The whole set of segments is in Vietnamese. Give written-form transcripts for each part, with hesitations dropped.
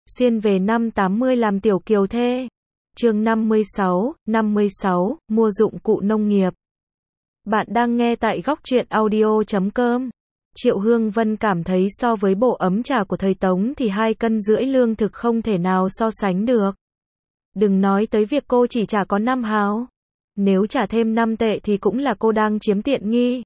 xuyên về năm 80 làm tiểu kiều thê. Chương 56, mua dụng cụ nông nghiệp. Bạn đang nghe tại góc truyện audio.com. Triệu Hương Vân cảm thấy so với bộ ấm trà của thời Tống thì 2,5 cân lương thực không thể nào so sánh được. Đừng nói tới việc cô chỉ trả có 5 hào. Nếu trả thêm 5 tệ thì cũng là cô đang chiếm tiện nghi.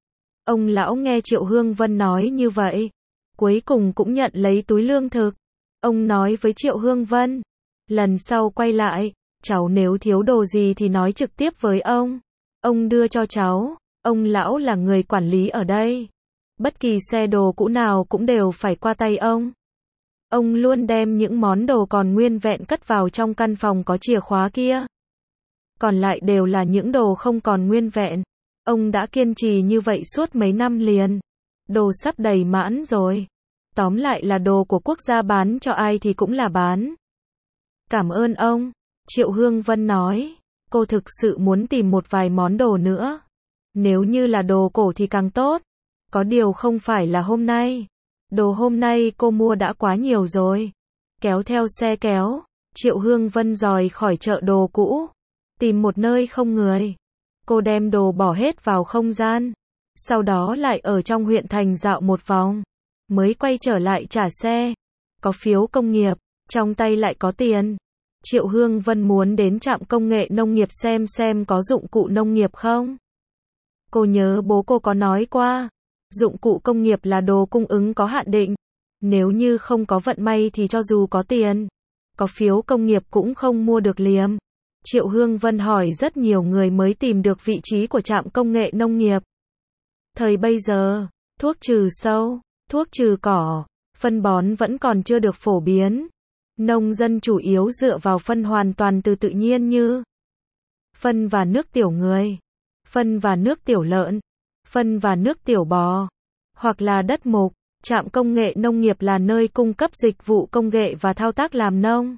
Ông lão nghe Triệu Hương Vân nói như vậy, cuối cùng cũng nhận lấy túi lương thực. Ông nói với Triệu Hương Vân, lần sau quay lại, cháu nếu thiếu đồ gì thì nói trực tiếp với ông đưa cho cháu. Ông lão là người quản lý ở đây. Bất kỳ xe đồ cũ nào cũng đều phải qua tay ông. Ông luôn đem những món đồ còn nguyên vẹn cất vào trong căn phòng có chìa khóa kia. Còn lại đều là những đồ không còn nguyên vẹn. Ông đã kiên trì như vậy suốt mấy năm liền. Đồ sắp đầy mãn rồi. Tóm lại là đồ của quốc gia, bán cho ai thì cũng là bán. Cảm ơn ông. Triệu Hương Vân nói. Cô thực sự muốn tìm một vài món đồ nữa. Nếu như là đồ cổ thì càng tốt. Có điều không phải là hôm nay. Đồ hôm nay cô mua đã quá nhiều rồi. Kéo theo xe kéo, Triệu Hương Vân dòi khỏi chợ đồ cũ. Tìm một nơi không người. Cô đem đồ bỏ hết vào không gian. Sau đó lại ở trong huyện thành dạo một vòng. Mới quay trở lại trả xe. Có phiếu công nghiệp, trong tay lại có tiền. Triệu Hương Vân muốn đến trạm công nghệ nông nghiệp xem có dụng cụ nông nghiệp không. Cô nhớ bố cô có nói qua, dụng cụ công nghiệp là đồ cung ứng có hạn định. Nếu như không có vận may thì cho dù có tiền, có phiếu công nghiệp cũng không mua được liềm. Triệu Hương Vân hỏi rất nhiều người mới tìm được vị trí của trạm công nghệ nông nghiệp. Thời bây giờ, thuốc trừ sâu, thuốc trừ cỏ, phân bón vẫn còn chưa được phổ biến. Nông dân chủ yếu dựa vào phân hoàn toàn từ tự nhiên như phân và nước tiểu người, phân và nước tiểu lợn, phân và nước tiểu bò, hoặc là đất mục. Trạm công nghệ nông nghiệp là nơi cung cấp dịch vụ công nghệ và thao tác làm nông.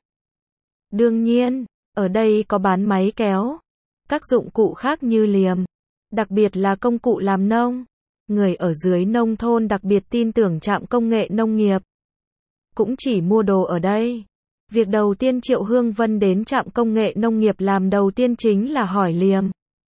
Đương nhiên, ở đây có bán máy kéo, các dụng cụ khác như liềm, đặc biệt là công cụ làm nông. Người ở dưới nông thôn đặc biệt tin tưởng trạm công nghệ nông nghiệp. Cũng chỉ mua đồ ở đây. Việc đầu tiên Triệu Hương Vân đến trạm công nghệ nông nghiệp làm đầu tiên chính là hỏi liềm.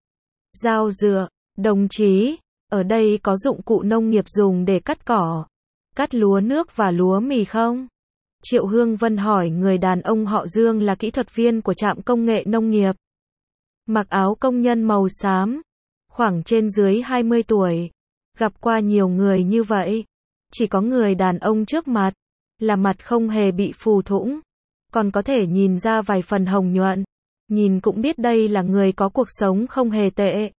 Dao dựa, đồng chí, ở đây có dụng cụ nông nghiệp dùng để cắt cỏ, cắt lúa nước và lúa mì không? Triệu Hương Vân hỏi người đàn ông họ Dương là kỹ thuật viên của trạm công nghệ nông nghiệp. Mặc áo công nhân màu xám, khoảng trên dưới 20 tuổi. Gặp qua nhiều người như vậy. Chỉ có người đàn ông trước mặt, là mặt không hề bị phù thủng. Còn có thể nhìn ra vài phần hồng nhuận. Nhìn cũng biết đây là người có cuộc sống không hề tệ.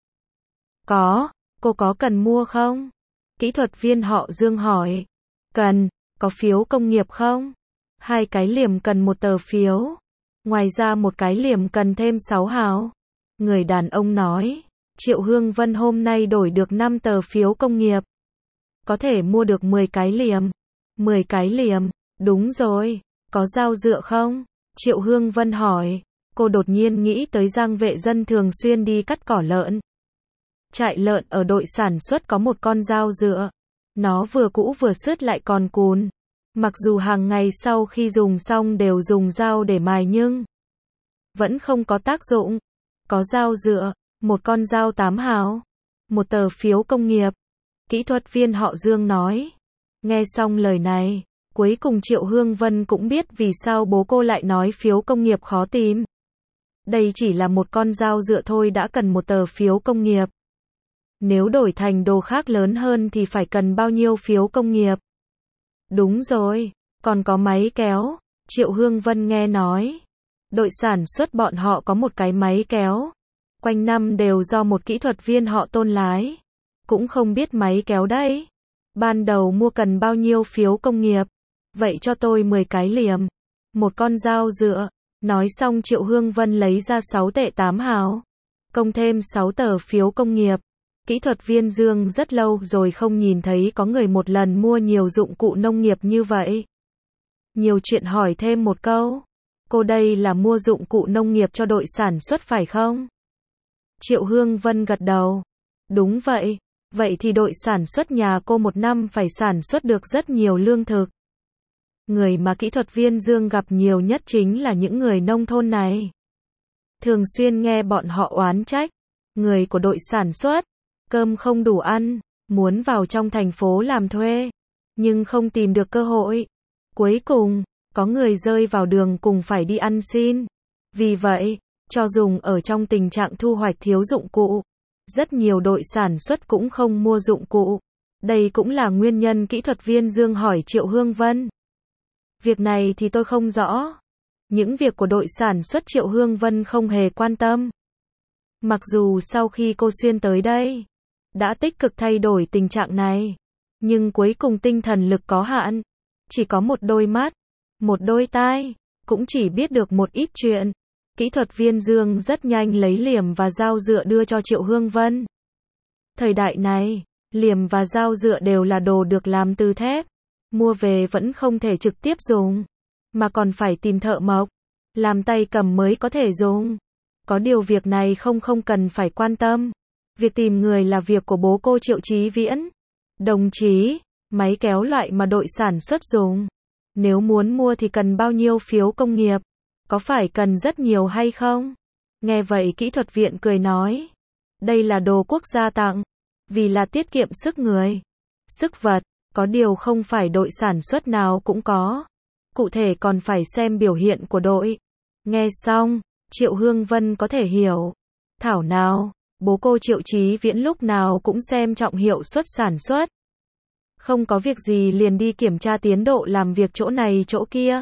Cô có cần mua không? Kỹ thuật viên họ Dương hỏi. Cần, có phiếu công nghiệp không? 2 cái liềm cần 1 tờ phiếu. Ngoài ra 1 cái liềm cần thêm 6 hào. Người đàn ông nói. Triệu Hương Vân hôm nay đổi được 5 tờ phiếu công nghiệp. Có thể mua được 10 cái liềm. 10 cái liềm, đúng rồi. Có dao dựa không? Triệu Hương Vân hỏi. Cô đột nhiên nghĩ tới Giang Vệ Dân thường xuyên đi cắt cỏ lợn. Trại lợn ở đội sản xuất có một con dao dựa. Nó vừa cũ vừa sứt lại còn cùn. Mặc dù hàng ngày sau khi dùng xong đều dùng dao để mài nhưng vẫn không có tác dụng. Có dao dựa, một con dao 8 hào, 1 tờ phiếu công nghiệp. Kỹ thuật viên họ Dương nói. Nghe xong lời này, cuối cùng Triệu Hương Vân cũng biết vì sao bố cô lại nói phiếu công nghiệp khó tìm. Đây chỉ là một con dao dựa thôi đã cần 1 tờ phiếu công nghiệp. Nếu đổi thành đồ khác lớn hơn thì phải cần bao nhiêu phiếu công nghiệp? Đúng rồi, còn có máy kéo. Triệu Hương Vân nghe nói. Đội sản xuất bọn họ có một cái máy kéo. Quanh năm đều do một kỹ thuật viên họ Tôn lái. Cũng không biết máy kéo đấy. Ban đầu mua cần bao nhiêu phiếu công nghiệp? Vậy cho tôi 10 cái liềm. 1 con dao dựa. Nói xong Triệu Hương Vân lấy ra 6 tệ 8 hào. Công thêm 6 tờ phiếu công nghiệp. Kỹ thuật viên Dương rất lâu rồi không nhìn thấy có người một lần mua nhiều dụng cụ nông nghiệp như vậy. Nhiều chuyện hỏi thêm một câu. Cô đây là mua dụng cụ nông nghiệp cho đội sản xuất phải không? Triệu Hương Vân gật đầu. Đúng vậy. Vậy thì đội sản xuất nhà cô một năm phải sản xuất được rất nhiều lương thực. Người mà kỹ thuật viên Dương gặp nhiều nhất chính là những người nông thôn này. Thường xuyên nghe bọn họ oán trách, người của đội sản xuất, cơm không đủ ăn, muốn vào trong thành phố làm thuê, nhưng không tìm được cơ hội. Cuối cùng, có người rơi vào đường cùng phải đi ăn xin. Vì vậy, cho dùng ở trong tình trạng thu hoạch thiếu dụng cụ, rất nhiều đội sản xuất cũng không mua dụng cụ. Đây cũng là nguyên nhân kỹ thuật viên Dương hỏi Triệu Hương Vân. Việc này thì tôi không rõ. Những việc của đội sản xuất Triệu Hương Vân không hề quan tâm. Mặc dù sau khi cô xuyên tới đây, đã tích cực thay đổi tình trạng này, nhưng cuối cùng tinh thần lực có hạn. Chỉ có một đôi mắt, một đôi tai, cũng chỉ biết được một ít chuyện. Kỹ thuật viên Dương rất nhanh lấy liềm và dao dựa đưa cho Triệu Hương Vân. Thời đại này, liềm và dao dựa đều là đồ được làm từ thép. Mua về vẫn không thể trực tiếp dùng, mà còn phải tìm thợ mộc, làm tay cầm mới có thể dùng. Có điều việc này không cần phải quan tâm. Việc tìm người là việc của bố cô Triệu Chí Viễn. Đồng chí, máy kéo loại mà đội sản xuất dùng, nếu muốn mua thì cần bao nhiêu phiếu công nghiệp? Có phải cần rất nhiều hay không? Nghe vậy kỹ thuật viện cười nói, đây là đồ quốc gia tặng, vì là tiết kiệm sức người, sức vật, có điều không phải đội sản xuất nào cũng có. Cụ thể còn phải xem biểu hiện của đội. Nghe xong, Triệu Hương Vân có thể hiểu. Thảo nào, bố cô Triệu Chí Viễn lúc nào cũng xem trọng hiệu suất sản xuất. Không có việc gì liền đi kiểm tra tiến độ làm việc chỗ này chỗ kia.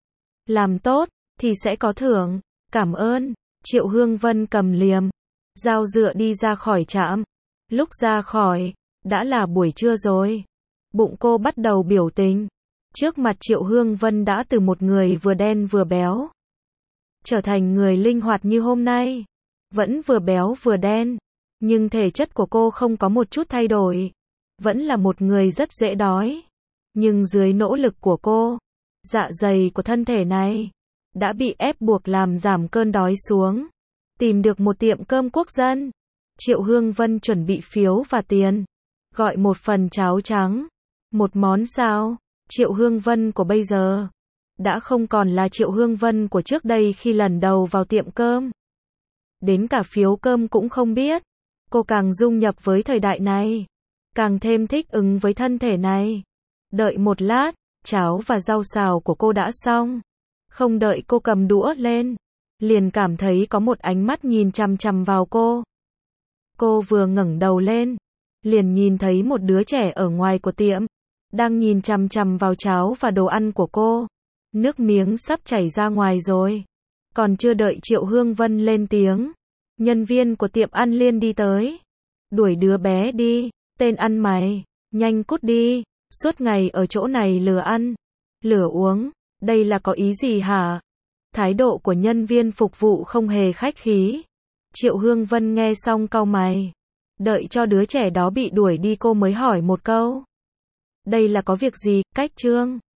Làm tốt, thì sẽ có thưởng. Cảm ơn. Triệu Hương Vân cầm liềm, dao dựa đi ra khỏi trạm. Lúc ra khỏi, đã là buổi trưa rồi. Bụng cô bắt đầu biểu tình. Trước mặt Triệu Hương Vân đã từ một người vừa đen vừa béo, trở thành người linh hoạt như hôm nay. Vẫn vừa béo vừa đen, nhưng thể chất của cô không có một chút thay đổi. Vẫn là một người rất dễ đói. Nhưng dưới nỗ lực của cô, dạ dày của thân thể này đã bị ép buộc làm giảm cơn đói xuống. Tìm được một tiệm cơm quốc dân. Triệu Hương Vân chuẩn bị phiếu và tiền. Gọi một phần cháo trắng. Một món sao? Triệu Hương Vân của bây giờ đã không còn là Triệu Hương Vân của trước đây khi lần đầu vào tiệm cơm. Đến cả phiếu cơm cũng không biết. Cô càng dung nhập với thời đại này, càng thêm thích ứng với thân thể này. Đợi một lát, cháo và rau xào của cô đã xong. Không đợi cô cầm đũa lên, liền cảm thấy có một ánh mắt nhìn chằm chằm vào cô. Cô vừa ngẩng đầu lên, liền nhìn thấy một đứa trẻ ở ngoài của tiệm, đang nhìn chằm chằm vào cháo và đồ ăn của cô. Nước miếng sắp chảy ra ngoài rồi. Còn chưa đợi Triệu Hương Vân lên tiếng, nhân viên của tiệm ăn liền đi tới. Đuổi đứa bé đi, tên ăn mày, nhanh cút đi, suốt ngày ở chỗ này lừa ăn, lừa uống, đây là có ý gì hả? Thái độ của nhân viên phục vụ không hề khách khí. Triệu Hương Vân nghe xong cau mày. Đợi cho đứa trẻ đó bị đuổi đi cô mới hỏi một câu. Đây là có việc gì? Cách trương.